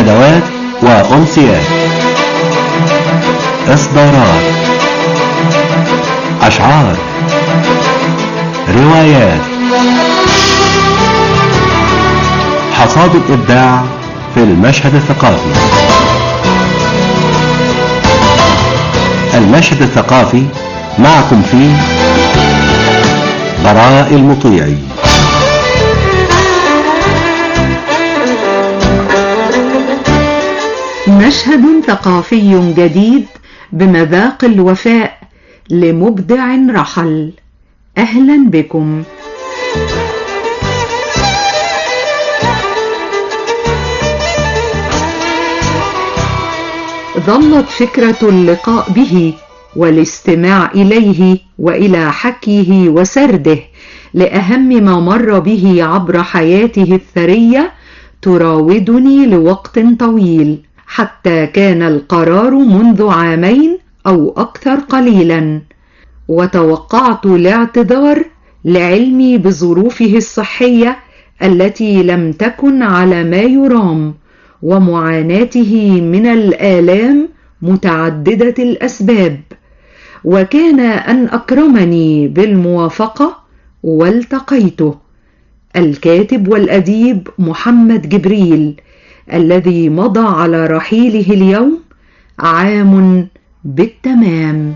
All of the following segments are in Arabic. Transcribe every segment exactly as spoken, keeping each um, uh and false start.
ندوات وأمسيات، إصدارات، أشعار، روايات، حصاد الإبداع في المشهد الثقافي. المشهد الثقافي معكم فيه براء المطيعي. مشهد ثقافي جديد بمذاق الوفاء لمبدع رحل. أهلا بكم. ظلت فكرة اللقاء به والاستماع إليه وإلى حكيه وسرده لأهم ما مر به عبر حياته الثرية تراودني لوقت طويل، حتى كان القرار منذ عامين أو أكثر قليلا، وتوقعت الاعتذار لعلمي بظروفه الصحية التي لم تكن على ما يرام، ومعاناته من الآلام متعددة الأسباب، وكان أن أكرمني بالموافقة والتقيته. الكاتب والأديب محمد جبريل الذي مضى على رحيله اليوم عام بالتمام.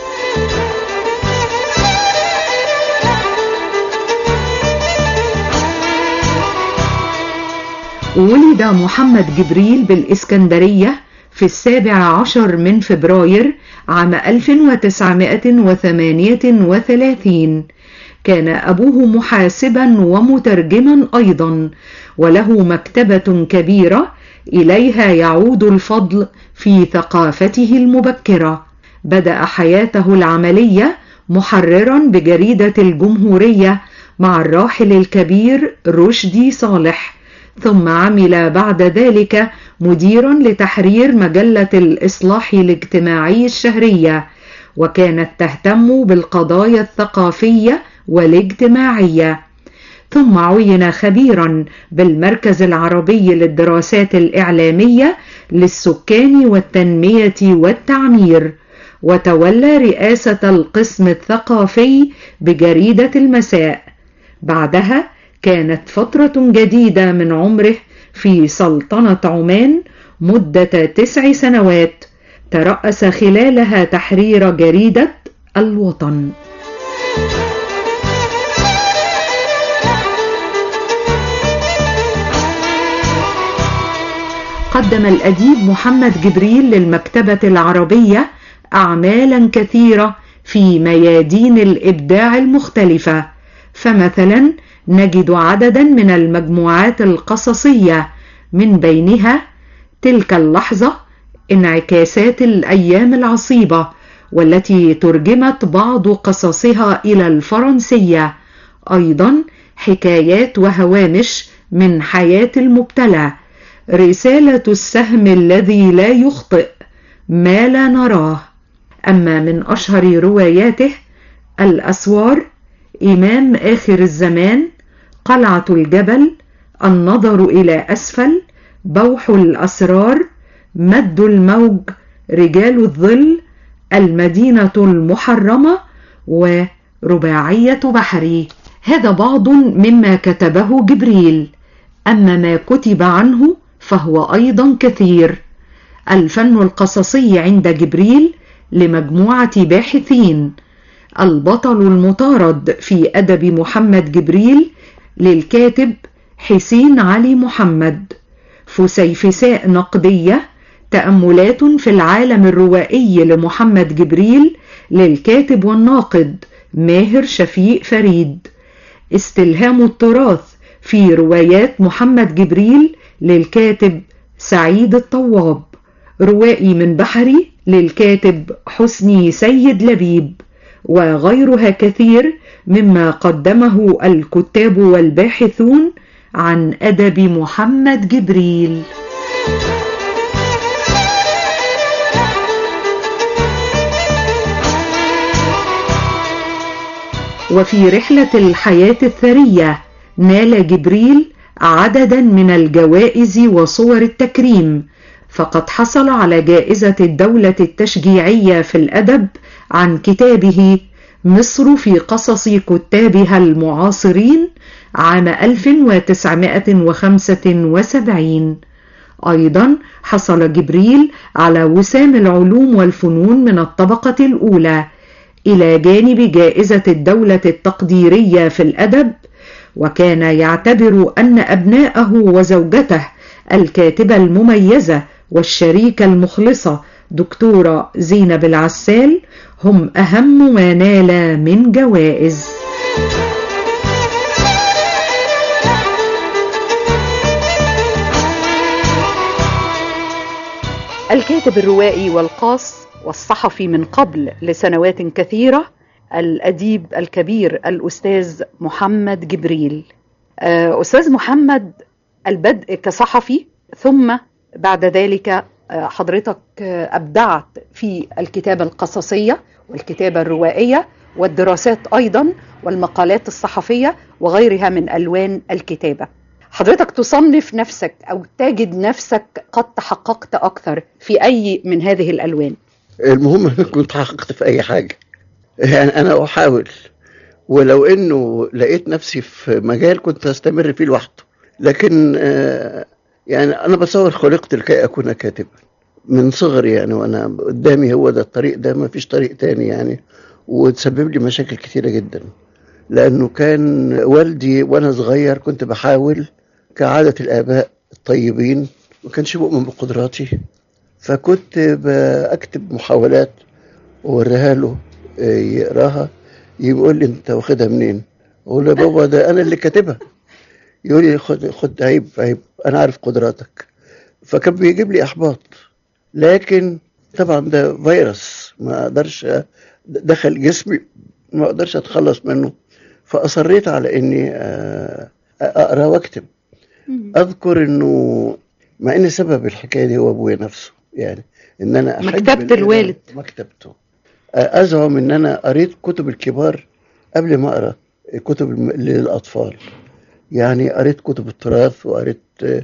ولد محمد جبريل بالإسكندرية في السابع عشر من فبراير عام ألف وتسعمائة وثمانية وثلاثين. كان أبوه محاسبا ومترجما أيضا، وله مكتبة كبيرة إليها يعود الفضل في ثقافته المبكرة. بدأ حياته العملية محررا بجريدة الجمهورية مع الراحل الكبير رشدي صالح، ثم عمل بعد ذلك مديرا لتحرير مجلة الإصلاح الاجتماعي الشهرية، وكانت تهتم بالقضايا الثقافية والاجتماعية. ثم عين خبيرا بالمركز العربي للدراسات الإعلامية للسكان والتنمية والتعمير، وتولى رئاسة القسم الثقافي بجريدة المساء. بعدها كانت فترة جديدة من عمره في سلطنة عمان مدة تسع سنوات، ترأس خلالها تحرير جريدة الوطن. قدم الأديب محمد جبريل للمكتبة العربية أعمالا كثيرة في ميادين الإبداع المختلفة، فمثلا نجد عددا من المجموعات القصصية، من بينها تلك اللحظة، انعكاسات الأيام العصيبة، والتي ترجمت بعض قصصها إلى الفرنسية، أيضا حكايات وهوامش من حياة المبتلى، رسالة السهم الذي لا يخطئ، ما لا نراه. أما من أشهر رواياته الأسوار، إمام آخر الزمان، قلعة الجبل، النظر إلى أسفل، بوح الأسرار، مد الموج، رجال الظل، المدينة المحرمة، ورباعية بحري. هذا بعض مما كتبه جبريل. أما ما كتب عنه فهو أيضا كثير. الفن القصصي عند جبريل لمجموعة باحثين. البطل المطارد في أدب محمد جبريل للكاتب حسين علي محمد. فسيفساء نقدية، تأملات في العالم الروائي لمحمد جبريل للكاتب والناقد ماهر شفيق فريد. استلهام التراث في روايات محمد جبريل للكاتب سعيد الطواب. روائي من بحري للكاتب حسني سيد لبيب، وغيرها كثير مما قدمه الكتاب والباحثون عن أدب محمد جبريل. وفي رحلة الحياة الثرية نال جبريل عددا من الجوائز وصور التكريم، فقد حصل على جائزة الدولة التشجيعية في الأدب عن كتابه مصر في قصص كتابها المعاصرين عام ألف وتسعمائة وخمسة وسبعين. أيضا حصل جبريل على وسام العلوم والفنون من الطبقة الأولى، إلى جانب جائزة الدولة التقديرية في الأدب، وكان يعتبر أن أبناءه وزوجته الكاتبة المميزة والشريكة المخلصة دكتورة زينب العسال هم أهم ما نال من جوائز. الكاتب الروائي والقاص والصحفي من قبل لسنوات كثيرة الأديب الكبير الأستاذ محمد جبريل. أستاذ محمد، البدء كصحفي ثم بعد ذلك حضرتك أبدعت في الكتابة القصصية والكتابة الروائية والدراسات أيضا والمقالات الصحفية وغيرها من ألوان الكتابة. حضرتك تصنف نفسك أو تجد نفسك قد تحققت أكثر في أي من هذه الألوان؟ المهم أن كنت حققت في أي حاجة، يعني أنا أحاول، ولو أنه لقيت نفسي في مجال كنت أستمر فيه لوحده، لكن يعني أنا بصور خلقت لكي أكون كاتبا من صغري، يعني وأنا قدامي هو ده الطريق ده، ما فيش طريق تاني يعني. وتسبب لي مشاكل كتيرة جدا، لأنه كان والدي وأنا صغير كنت بحاول كعادة الآباء الطيبين، ما كانش مؤمن بقدراتي، فكنت بكتب محاولات ووريها له يقراها، يقول لي أنت واخدها منين؟ أقول له بابا ده أنا اللي كاتبها. يقول لي خد خد عيب عيب، أنا عارف قدراتك. فكان بيجيب لي إحباط، لكن طبعا ده فيروس ما أقدرش، دخل جسمي ما أقدرش أتخلص منه، فأصريت على إني أقرأ وأكتب. أذكر إنه مع إن سبب الحكاية دي هو أبويا نفسه، يعني إن أنا مكتبة الوالد، مكتبته، أزعم إن أنا قريت كتب الكبار قبل ما أقرأ كتب للأطفال. يعني قريت كتب التراث وقريت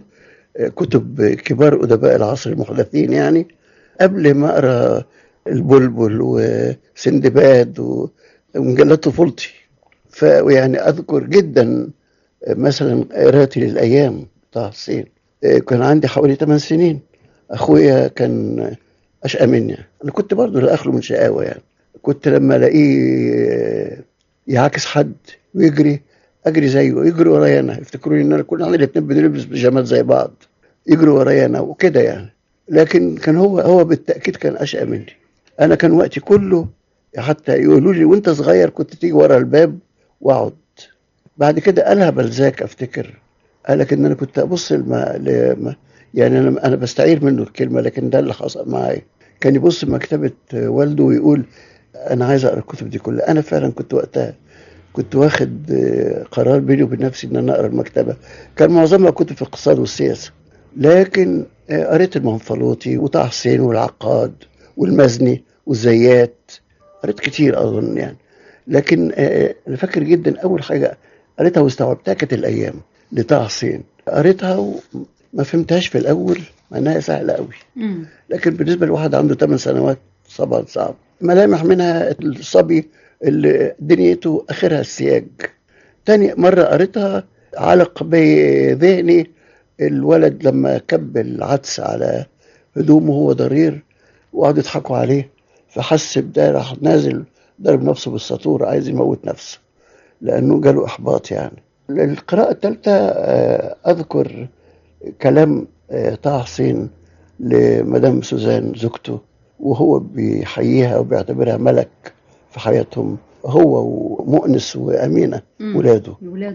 كتب كبار أدباء العصر المحدثين، يعني قبل ما أقرأ البلبل وسندباد ومجلات طفولتي. فيعني أذكر جدا مثلا قراءتي للأيام طه حسين، كان عندي حوالي ثمان سنين. أخويا كان أشقى مني، أنا كنت برضو لا أخلو من شقاوة، يعني كنت لما ألاقيه يعاكس حد ويجري أجري زيه، يجري ورايا أنا، يفتكروني إن أنا كنا احنا الاتنين بنلبس بيجامات زي بعض، يجروا ورايا أنا وكده يعني. لكن كان هو هو بالتأكيد كان أشقى مني. أنا كان وقتي كله، حتى يقولوا لي وأنت صغير كنت تيجي ورا الباب وأقعد. بعد كده قالها بلزاك أفتكر، قال لك إن أنا كنت أبص لما لما يعني أنا أنا بستعير منه الكلمة، لكن ده اللي حصل معايا. كان يبص مكتبة والده ويقول أنا عايز أقرأ الكتب دي كلها. أنا فعلا كنت وقتها كنت واخد قرار بيني وبين نفسي إن أنا أقرأ المكتبة. كان معظمها كتب في الاقتصاد والسياسة، لكن قريت المنفلوطي وطه حسين والعقاد والمزني والزيات، قريت كتير أظن يعني. لكن أنا فاكر جدا أول حاجة قريتها واستوعبتها كانت الأيام لطه حسين. قريتها وما فهمتهاش في الأول مع إنها سهلة قوي، لكن بالنسبة لواحد عنده ثمان سنوات طبعا صعب. ملامح منها الصبي اللي دنيته آخرها السياج. تاني مرة قريتها علق بذهني الولد لما كب العدس على هدومه وهو ضرير وقعدوا يضحكوا عليه، فحس بده، راح نازل ضرب نفسه بالسطور عايز يموت نفسه لأنه جاله إحباط. يعني القراءة الثالثة أذكر كلام طه حسين لمدام سوزان زوجته، وهو بيحييها وبيعتبرها ملك في حياتهم، هو ومؤنس وأمينة ولاده.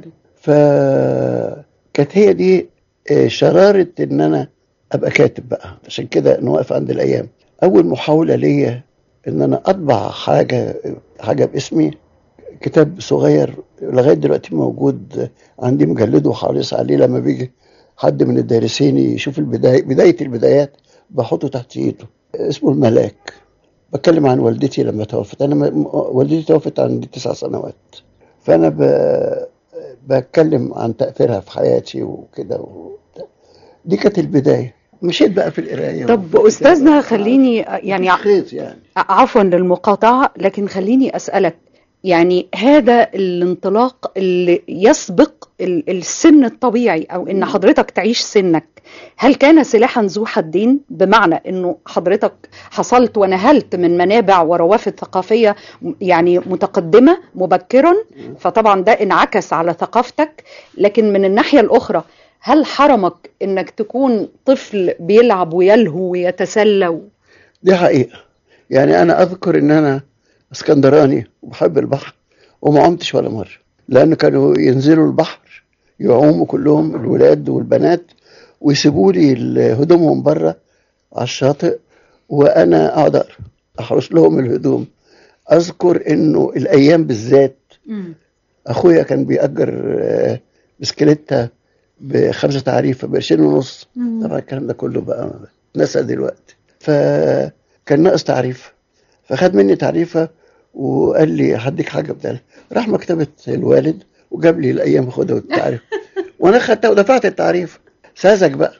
فكانت هي دي شرارة إن أنا أبقى كاتب بقى. عشان كده نوقف عند الأيام. أول محاولة ليا إن أنا أطبع حاجة حاجة باسمي، كتاب صغير لغاية دلوقتي موجود عندي مجلده وحريص عليه، لما بيجي حد من الدارسين يشوف البداية بداية البدايات بحطه تحت ايده. اسمه الملاك. بتكلم عن والدتي لما توفت. انا والدتي توفت عندي تسع سنوات، فانا ب... بتكلم عن تأثيرها في حياتي وكده و... دي كانت البداية. مشيت بقى في القراية. طب أستاذنا خليني يعني, خيط يعني عفوا للمقاطعة، لكن خليني أسألك، يعني هذا الانطلاق اللي يسبق السن الطبيعي أو إن حضرتك تعيش سنك، هل كان سلاحا ذو حدين؟ بمعنى إنه حضرتك حصلت ونهلت من منابع وروافد ثقافية يعني متقدمة مبكرا، فطبعا ده انعكس على ثقافتك، لكن من الناحية الأخرى هل حرمك إنك تكون طفل بيلعب ويلهو ويتسلى؟ دي حقيقة. يعني أنا أذكر إن أنا اسكندراني وبحب البحر وما عمتش ولا مرة، لأن كانوا ينزلوا البحر يعوموا كلهم الولاد والبنات ويسيبوا لي هدومهم بره على الشاطئ وأنا أقعد أحرس لهم الهدوم. أذكر إنه الأيام بالذات أخويا كان بيأجر بسكليتة بخمسة تعريفة بقرشين ونص. طبعا الكلام ده كله بقى نسى دلوقتي، فكان ناقص تعريفة فخد مني تعريفة وقال لي هديك حاجة بدالها. راح مكتبة الوالد وجاب لي الأيام خدها والتعريف وأنا خدتها ودفعت التعريف. ساذج بقى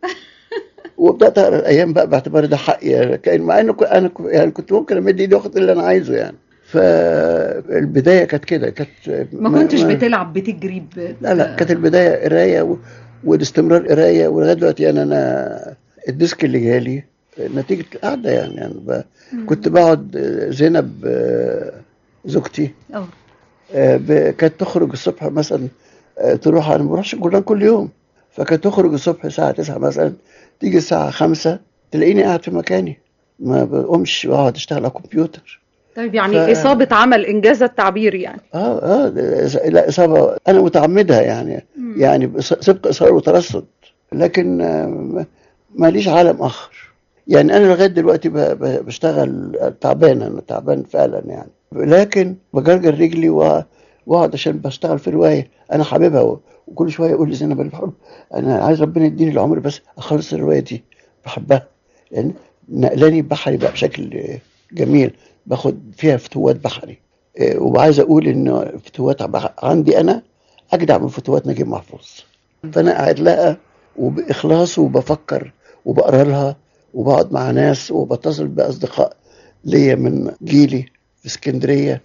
وبدأت أقرأ الأيام بقى باعتبار ده حقي، كأن مع إنه أنا يعني كنت ممكن أمد إيدي وآخد اللي أنا عايزه يعني. فالبداية كانت كده، كانت ما كنتش ما بتلعب بتجري ب... لا لا كانت البداية قراية و... والاستمرار قراية. ولغاية دلوقتي يعني أنا الديسك اللي جالي نتيجة القعدة يعني, يعني ب... كنت بقعد زينب زوجتي أوه. كانت تخرج الصبح مثلا تروح، أنا ما بروحش الجولان كل يوم، فكانت تخرج الصبح الساعة تسعة مثلا، تيجي الساعة خمسة تلاقيني قاعد في مكاني ما بقومش واقعد اشتغل على الكمبيوتر. طيب يعني ف... إصابة عمل إنجاز التعبير يعني. اه اه لا إصابة أنا متعمدها يعني. مم. يعني سبق إصرار وترصد، لكن ماليش عالم آخر. يعني أنا لغاية دلوقتي بشتغل تعبان، أنا تعبان فعلا يعني، لكن بجرجر رجلي واقعد عشان بشتغل في رواية أنا حاببها، وكل شوية يقول لي زينب الحب أنا عايز ربنا يديني العمر بس أخلص الرواية دي بحبها، لأن يعني نقلاني بحري بقى بشكل جميل، باخد فيها فتوات بحري. وعايز أقول إن فتوات عندي أنا أجدع من فتوات نجيب محفوظ. فأنا قاعد لها وبإخلاص وبفكر وبقرأ لها وبقعد مع ناس وبتصل بأصدقاء ليا من جيلي في اسكندرية،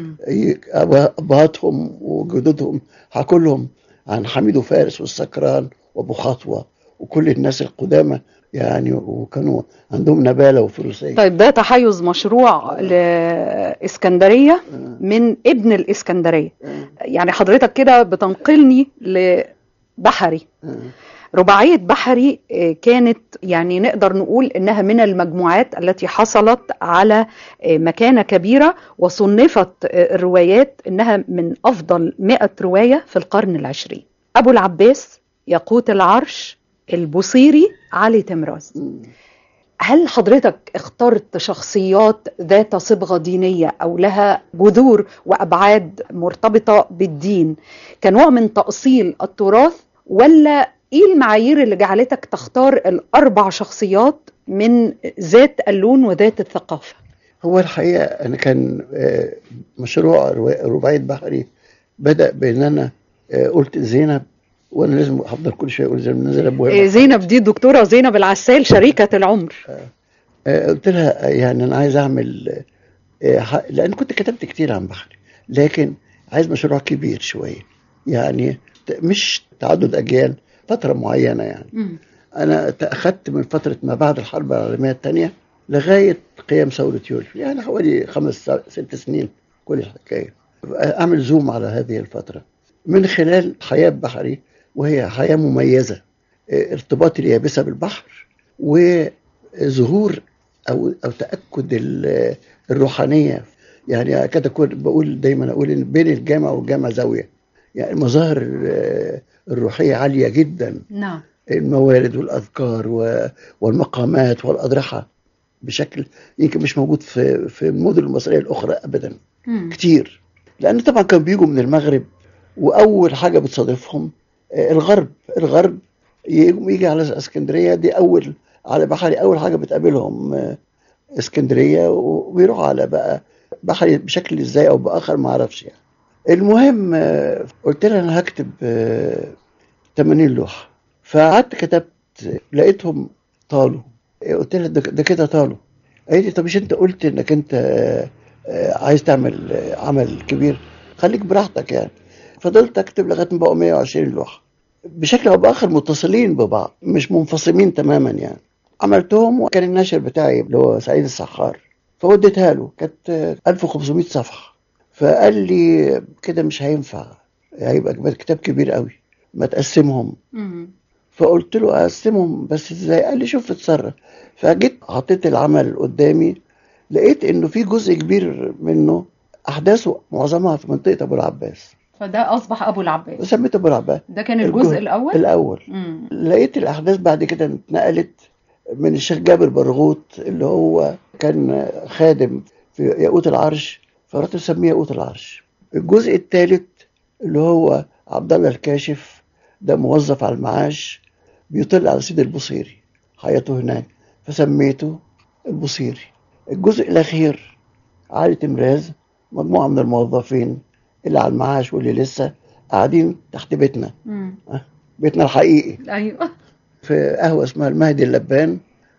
أبهاتهم وجدودهم، هكلهم عن حميد وفارس والسكران وأبو خطوة وكل الناس القدامى يعني، وكانوا عندهم نبالة وفروسية. طيب ده تحيز مشروع لإسكندرية من ابن الإسكندرية، يعني حضرتك كده بتنقلني لبحري. رباعية بحري كانت يعني نقدر نقول إنها من المجموعات التي حصلت على مكانة كبيرة، وصنفت الروايات إنها من أفضل مئة رواية في القرن العشرين. أبو العباس، ياقوت العرش، البوصيري، علي تمراز. هل حضرتك اخترت شخصيات ذات صبغة دينية أو لها جذور وأبعاد مرتبطة بالدين كنوع من تأصيل التراث، ولا إيه المعايير اللي جعلتك تختار الأربع شخصيات من ذات اللون وذات الثقافة؟ هو الحقيقة أنا كان مشروع رباعية بحري بدأ بأن أنا قلت زينب، وانا لازم افضل كل شيء اقول زينب زينب إيه زينب دي دكتوره زينب العسال شريكه العمر. آه. آه قلت لها يعني انا عايز اعمل آه لان كنت كتبت كتير عن بحري، لكن عايز مشروع كبير شويه يعني مش تعدد اجيال، فتره معينه يعني. م. انا اخذت من فتره ما بعد الحرب العالميه الثانيه لغايه قيام ثوره يوليو، يعني حوالي خمس ست سنين كل الحكايه، اعمل زوم على هذه الفتره من خلال حياه بحري، وهي حياة مميزة، ارتباط اليابسة بالبحر وظهور أو أو تأكد الروحانية. يعني كده بقول دايما أقول إن بين الجامع والجامع زاوية، يعني المظاهر الروحية عالية جدا. نعم. الموارد والأذكار والمقامات والأضرحة بشكل يمكن مش موجود في في المدن المصرية الأخرى أبدا. م. كتير، لأن طبعا كانوا بيجوا من المغرب، وأول حاجة بتصادفهم الغرب. الغرب يجي على اسكندريه، دي اول على بحري اول حاجه بتقابلهم اسكندريه، وبيروحوا على بقى بحري بشكل ازاي او باخر ما اعرفش يعني. المهم آه، قلت لها انا هكتب آه، ثمانين لوحه. فقعدت كتبت، لقيتهم طالوا. قلت لها ده ده كده طالوا. قالت لي طب مش انت قلت انك انت آه، آه، عايز تعمل آه، عمل كبير، خليك براحتك يعني. فضلت اكتب لغايه ما بقوا مية وعشرين لوحه، بشكل او باخر متصلين ببعض مش منفصلين تماما يعني. عملتهم، وكان الناشر بتاعي اللي هو سعيد السحار، فوديتها له، كانت آه، ألف وخمسمائة صفحه. فقال لي كده مش هينفع، هيبقى كتاب كبير قوي، ما تقسمهم. مم. فقلت له اقسمهم بس ازاي؟ قال لي شوف اتصرف. فجيت حطيت العمل قدامي، لقيت انه في جزء كبير منه احداثه معظمها في منطقه ابو العباس، فده أصبح أبو العباس. سميته ابو العباس. ده كان الجزء الجزء الأول. الاول. مم. لقيت الاحداث بعد كده اتنقلت من الشيخ جابر برغوت اللي هو كان خادم في ياقوت العرش، فرحت مسميه ياقوت العرش. الجزء الثالث اللي هو عبد الله الكاشف، ده موظف على المعاش بيطل على سيد البصيري، حياته هناك، فسميته البصيري. الجزء الأخير علي تمراز، مجموعة من الموظفين اللي على المعاش واللي لسه قاعدين تحت بيتنا، مم. بيتنا الحقيقي، أيوه. في قهوة اسمها المهدي اللبان.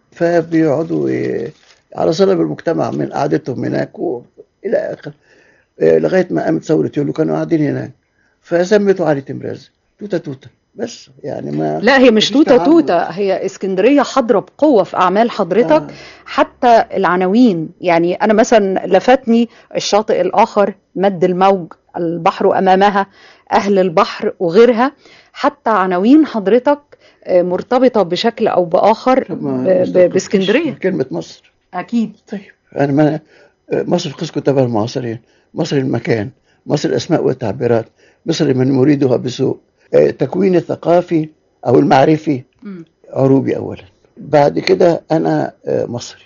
فبيقعدوا ي- على صلب المجتمع من قعدتهم هناك وإلى آخر، آه، لغاية ما قامت ثورة يوليو كانوا قاعدين هناك. فسميته علي تمراز، توتة توتة بس يعني. ما لا هي مش مفيش توتة تعمد. توتة، هي اسكندرية حاضرة بقوة في أعمال حضرتك. آه. حتى العناوين، يعني أنا مثلا لفتني الشاطئ الآخر، مد الموج، البحر أمامها، أهل البحر وغيرها. حتى عناوين حضرتك آه، مرتبطة بشكل أو بآخر طب ما- ب- مش ب- تفكرش باسكندرية. في كلمة مصر. أكيد. طيب أنا ما مصر في قسم كتابها المعاصرين، مصر المكان، مصر الأسماء والتعبيرات، مصر من مريدها بسوء، آه، تكوين الثقافي أو المعرفي مم. عروبي أولا، بعد كده أنا آه، مصري،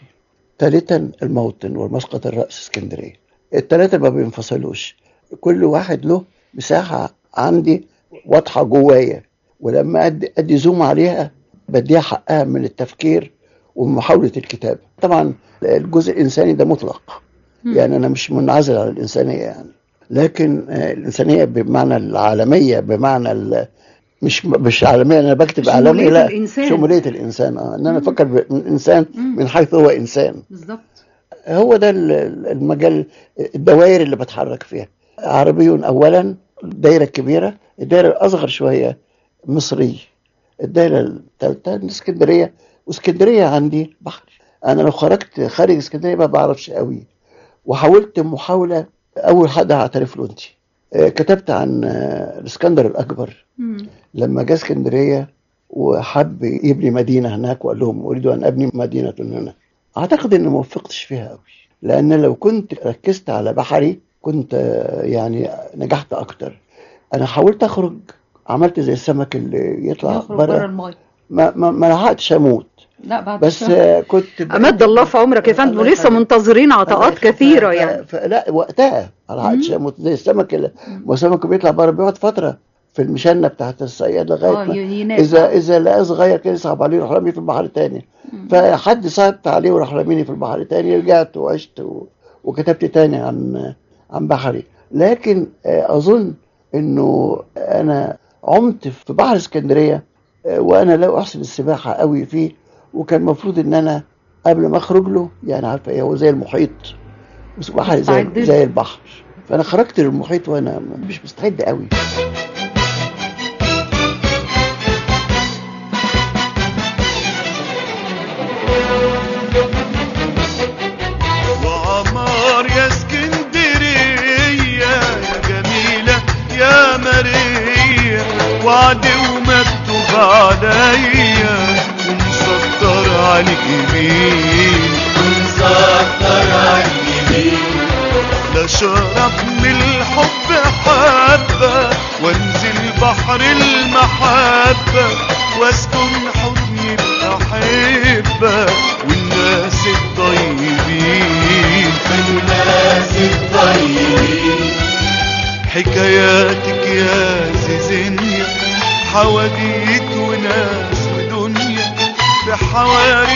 ثالثا الموطن والمسقط الرأس اسكندرية. الثلاثة ما بينفصلوش، كل واحد له مساحة عندي واضحة جوايا، ولما أدي, أدي زوم عليها بديها حقها من التفكير ومن محاولة الكتابة. طبعا الجزء الإنساني ده مطلق، مم. يعني أنا مش منعزل عن الإنسانية يعني، لكن آه، الإنسانية بمعنى العالمية، بمعنى ال- مش مش عالمية أنا بكتب شمولية عالمي، لا، الإنسان. شمولية الإنسان. اه إن أنا مم. أفكر بالإنسان مم. من حيث هو إنسان. بالظبط. هو ده ال- ال- المجال، الدوائر اللي بتحرك فيها. عربي أولا، الدائرة الكبيرة، الدائرة الأصغر شوية مصري، الدائرة الثالثة اسكندرية. واسكندرية عندي بحر، أنا لو خرجت خارج اسكندرية ما بعرفش قوي. وحاولت محاولة، أول حد هعترف له أنت، آه، كتبت عن آه، الإسكندر الأكبر مم. لما جاء اسكندرية وحب يبني مدينة هناك، وقال لهم أريد أن أبني مدينة هنا. أعتقد إني ما وفقتش فيها قوي، لأن لو كنت ركزت على بحري كنت آه، يعني نجحت أكتر. أنا حاولت أخرج، عملت زي السمك اللي يطلع يخرج بره بره، الماء. ما ما ما لحقتش أموت، لا بعد بس الشهر. آه، كنت أمد الله في عمرك يا فندم، الله ولسه يخليك. منتظرين عطاءات الله يخليك. كثيرة ف- يعني. ف- لا وقتها ما لحقتش مم. أموت زي السمك اللي ما السمك بيطلع بره بيقعد فترة في المشنة بتاعت الصياد اه لغاية ما يناس. إذا إذا لقى صغير كده يصعب عليه يروح راميه في البحر تاني. مم. فحد صعبت عليه وراح راميني في البحر تاني، رجعت وعشت و... وكتبت تاني عن عن بحري. لكن آه، أظن إنه أنا عمت في بحر اسكندرية آه، وأنا لا أحسن السباحة قوي فيه، وكان المفروض إن أنا قبل ما أخرج له، يعني عارفة إيه، هو زي المحيط، بس بحر زي مستعد له. زي البحر. فأنا خرجت للمحيط وأنا مش مستعد قوي. وعمار يا اسكندرية يا جميلة يا ماريا، وعد ومكتوب عليا ومسطر عليك يمين، ومسطر عليك يمين. لا شرب من الحب حبة وانزل بحر المحبة، واسكن حضن الأحبة والناس الطيبين، والناس الطيبين. حكاياتك يا زيزينيا، حواديت وناس ودنيا، في حواري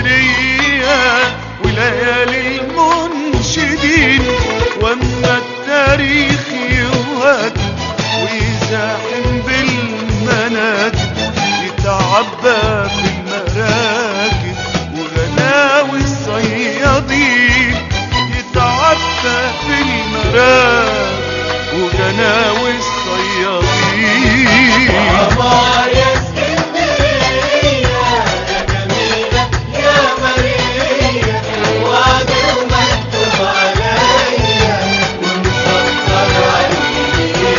اسكندرية وليالي المنشدين. واما التاريخ يهدي ويزاحم بالمنادي، يتعبى في المراكب وغلاوي الصيادين، يتعبى في المراكب وغلاوي الصيادين. عمار يا اسكندرية يا جميلة يا ماريا، وعدي ومكتوب عليا ومسطر عالجبين،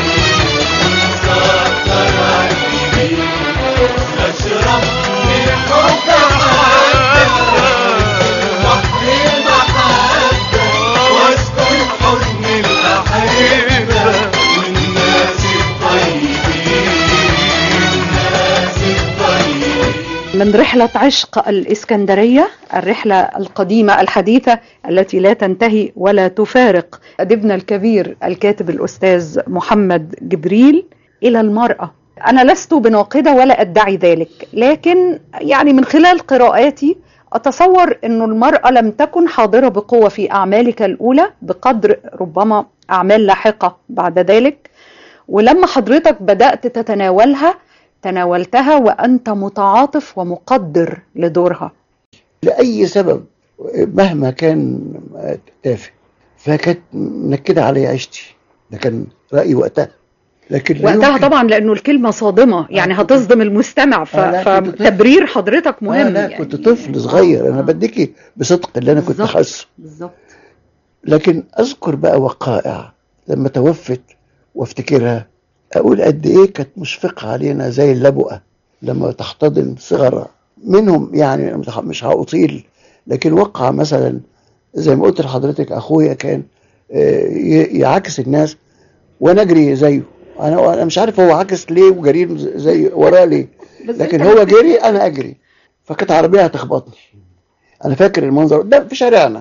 مسطر عالجبين، اشرب من حب حبة بحر المحبة واسكن حضن الأحبة والناس الطيبين، الناس الطيبين. من رحلة عشق الإسكندرية، الرحلة القديمة الحديثة التي لا تنتهي ولا تفارق أديبنا الكبير الكاتب الأستاذ محمد جبريل، إلى المرأة. أنا لست بناقدة ولا أدعي ذلك، لكن يعني من خلال قراءاتي أتصور أن المرأة لم تكن حاضرة بقوة في أعمالك الأولى بقدر ربما أعمال لاحقة بعد ذلك، ولما حضرتك بدأت تتناولها تناولتها وأنت متعاطف ومقدر لدورها. لأي سبب مهما كان تافه، فكانت منكدة علي عيشتي. ده كان رأيي وقتها. لكن وقتها يمكن... طبعا لأنه الكلمة صادمة، يعني هتصدم المستمع، ف... آه فتبرير حضرتك مهم. آه لا يعني كنت طفل صغير. أنا آه. بديكي بصدق اللي أنا كنت بالظبط. حاسه. بالظبط. لكن أذكر بقى وقائع لما توفت وافتكرها، أقول قد إيه كانت مشفقة علينا زي اللبؤة لما تحتضن صغرها منهم. يعني مش هأطيل، لكن وقع مثلا زي ما قلت لحضرتك، أخويا كان يعكس الناس وأنا أجري زيه. أنا أنا مش عارف هو عكس ليه وجري زي وراه ليه، لكن هو جري أنا أجري، فكانت عربية هتخبطني. أنا فاكر المنظر ده في شارعنا،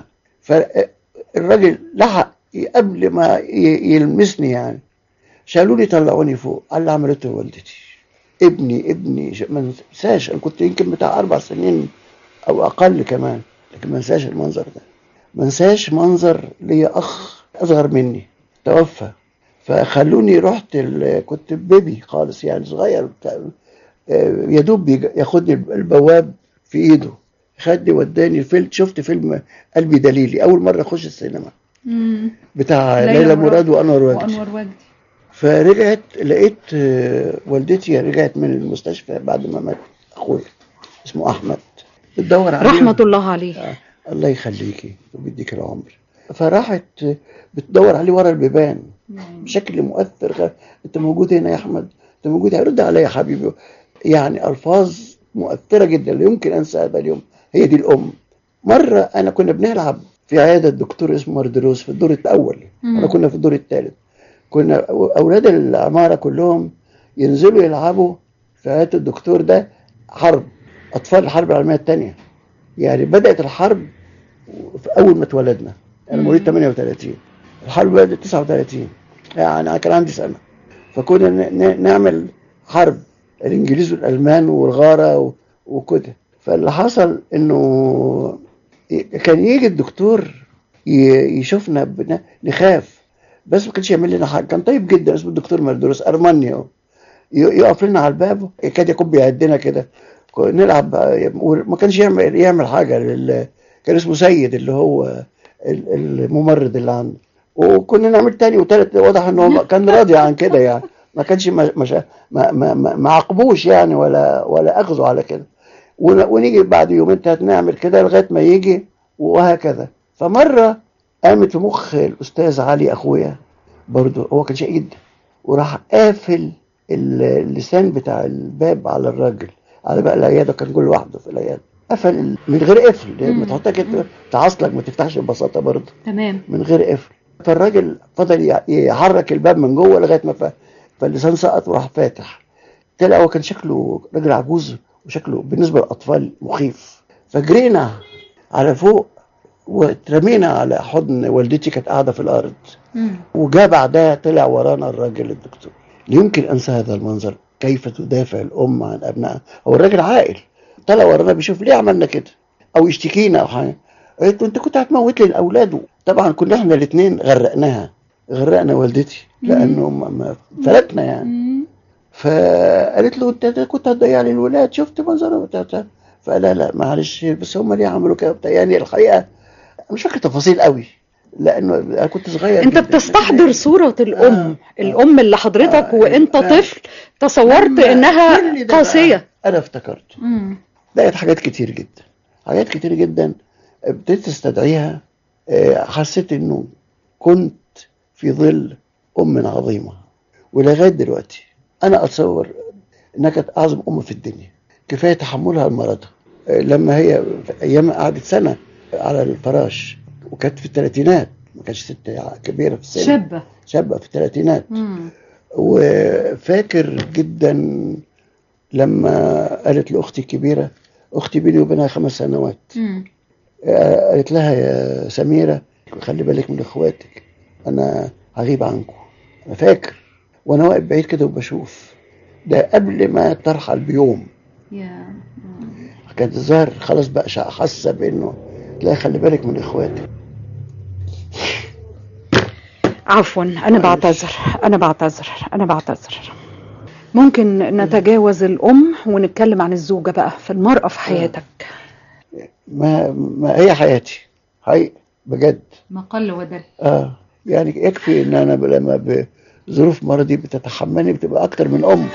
فالراجل لحق قبل ما يلمسني، يعني شالوا لي طلعوني فوق. قال لي عملته والدتي، ابني ابني ما انساش. انا كنت يمكن بتاع اربع سنين او اقل كمان، لكن ما انساش المنظر ده. ما انساش منظر لي اخ اصغر مني توفى، فخلوني رحت ال... كنت بيبي خالص يعني صغير بتاع... يا دوب ياخدني البواب في ايده، خدني وداني الفيلم. شفت فيلم قلبي دليلي اول مره اخش السينما بتاع ليلى مراد وانور وجدي. فرجعت لقيت والدتي رجعت من المستشفى بعد ما مات اخويا اسمه احمد، بتدور عليه رحمة الله عليه. آه. الله يخليكي وبيديك العمر. فراحت بتدور عليه ورا البيبان بشكل مؤثر. غير انت موجود هنا يا احمد، انت موجود، هيرد عليا يا حبيبي. يعني الفاظ مؤثره جدا لا يمكن انسى هذا اليوم. هي دي الام. مره انا كنا بنلعب في عياده الدكتور اسمه مردروس في الدور الاول، انا كنا في الدور الثالث. كنا اولاد العماره كلهم ينزلوا يلعبوا في عياده الدكتور ده حرب اطفال الحرب العالميه الثانيه. يعني بدات الحرب في اول ما اتولدنا. انا مواليد ثمانية وثلاثين، الحرب بدات تسعة وثلاثين، يعني انا كان عندي سنه. فكنا نعمل حرب الانجليز والالمان والغاره وكده. فاللي حصل انه كان يجي الدكتور يشوفنا نخاف، بس ما كانش يعمل لنا حاجه. كان طيب جدا، اسمه الدكتور مردروس ارمانيا، يقف لنا على الباب يكاد يكون بيهدنا كده. نلعب، ما كانش يعمل يعمل حاجه لل... كان اسمه سيد اللي هو الممرض اللي عنده. وكنا نعمل تاني وتالت، واضح انه كان راضي عن كده، يعني ما كانش ما ما ما, ما عاقبوش يعني ولا ولا اخذوا على كده. ونيجي بعد يومين تلاتة نعمل كده لغايه ما يجي، وهكذا. فمره قامت في مخ الاستاذ علي اخويا برضو، هو كان شيء جدا، وراح قافل اللسان بتاع الباب على الراجل، على بقى العياده. كان كل لوحده في العياده، قفل من غير قفل. لما تحطها كده تعصلك ما تفتحش ببساطه برضه، تمام، من غير قفل. فالراجل فضل يحرك الباب من جوه لغايه ما ف... فاللسان سقط وراح فاتح. طلع هو كان شكله راجل عجوز، وشكله بالنسبه للاطفال مخيف. فجرينا على فوق واترمينا على حضن والدتي، كانت قاعده في الارض. وجاء بعدها طلع ورانا الراجل الدكتور. لا يمكن انسى هذا المنظر، كيف تدافع الام عن ابنائها. هو الراجل عاقل، طلع ورانا بيشوف ليه عملنا كده، او يشتكينا او حاجه. قلت انت كنت هتموت لي الاولاد. طبعا كنا احنا الاثنين غرقناها، غرقنا والدتي لانه ما- ما فلتنا يعني. فقالت له انت كنت هتضيع لي الولاد، شفت منظرهم بتاع بتاع. فقال لا لا معلش بس هم ليه عملوا كده بتاع. يعني الحقيقه مش فاكر تفاصيل قوي لانه انا كنت صغير انت جداً. بتستحضر صورة الام آه. الام اللي حضرتك آه. وانت آه. طفل تصورت لما انها كل ده قاسية. بقى انا افتكرت مم. لقيت حاجات كتير جدا حاجات كتير جدا ابتديت استدعيها. آه، حسيت انه كنت في ظل ام عظيمه، ولغايه دلوقتي انا اتصور انها كانت اعظم ام في الدنيا. كفايه تحملها لمرضها. آه، لما هي في ايام قعدت سنه على الفراش وكانت في الثلاثينات، ما كانتش ست كبيره في السن، شابة. شابه في الثلاثينات. مم. وفاكر جدا لما قالت لاختي الكبيره، اختي بيني وبينها خمس سنوات، مم. آه، قالت لها يا سميره خلي بالك من اخواتك، انا هغيب عنكم. انا فاكر وانا واقف بعيد كده وبشوف ده قبل ما ترحل بيوم. يا. كانت الظاهر خلاص بقى شا- حاسه بانه لا خلي بالك من اخواتك. عفوا انا بعتذر انا بعتذر انا بعتذر ممكن نتجاوز الام ونتكلم عن الزوجة بقى، في المرأة في حياتك. ما ما هي حياتي حقيقي بجد. ما قل ودل. اه يعني يكفي ان انا ب- لما بظروف مرضي بتتحملني بتبقى اكتر من ام.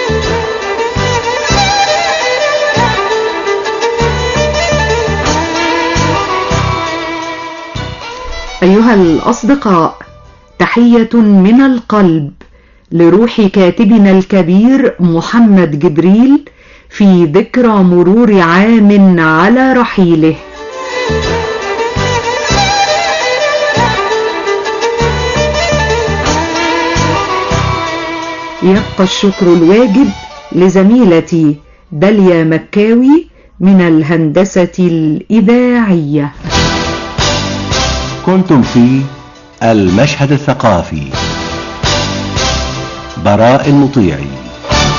أيها الأصدقاء، تحية من القلب لروح كاتبنا الكبير محمد جبريل في ذكرى مرور عام على رحيله. يبقى الشكر الواجب لزميلتي داليا مكاوي من الهندسة الإذاعية. كنتم في المشهد الثقافي. براء المطيعي.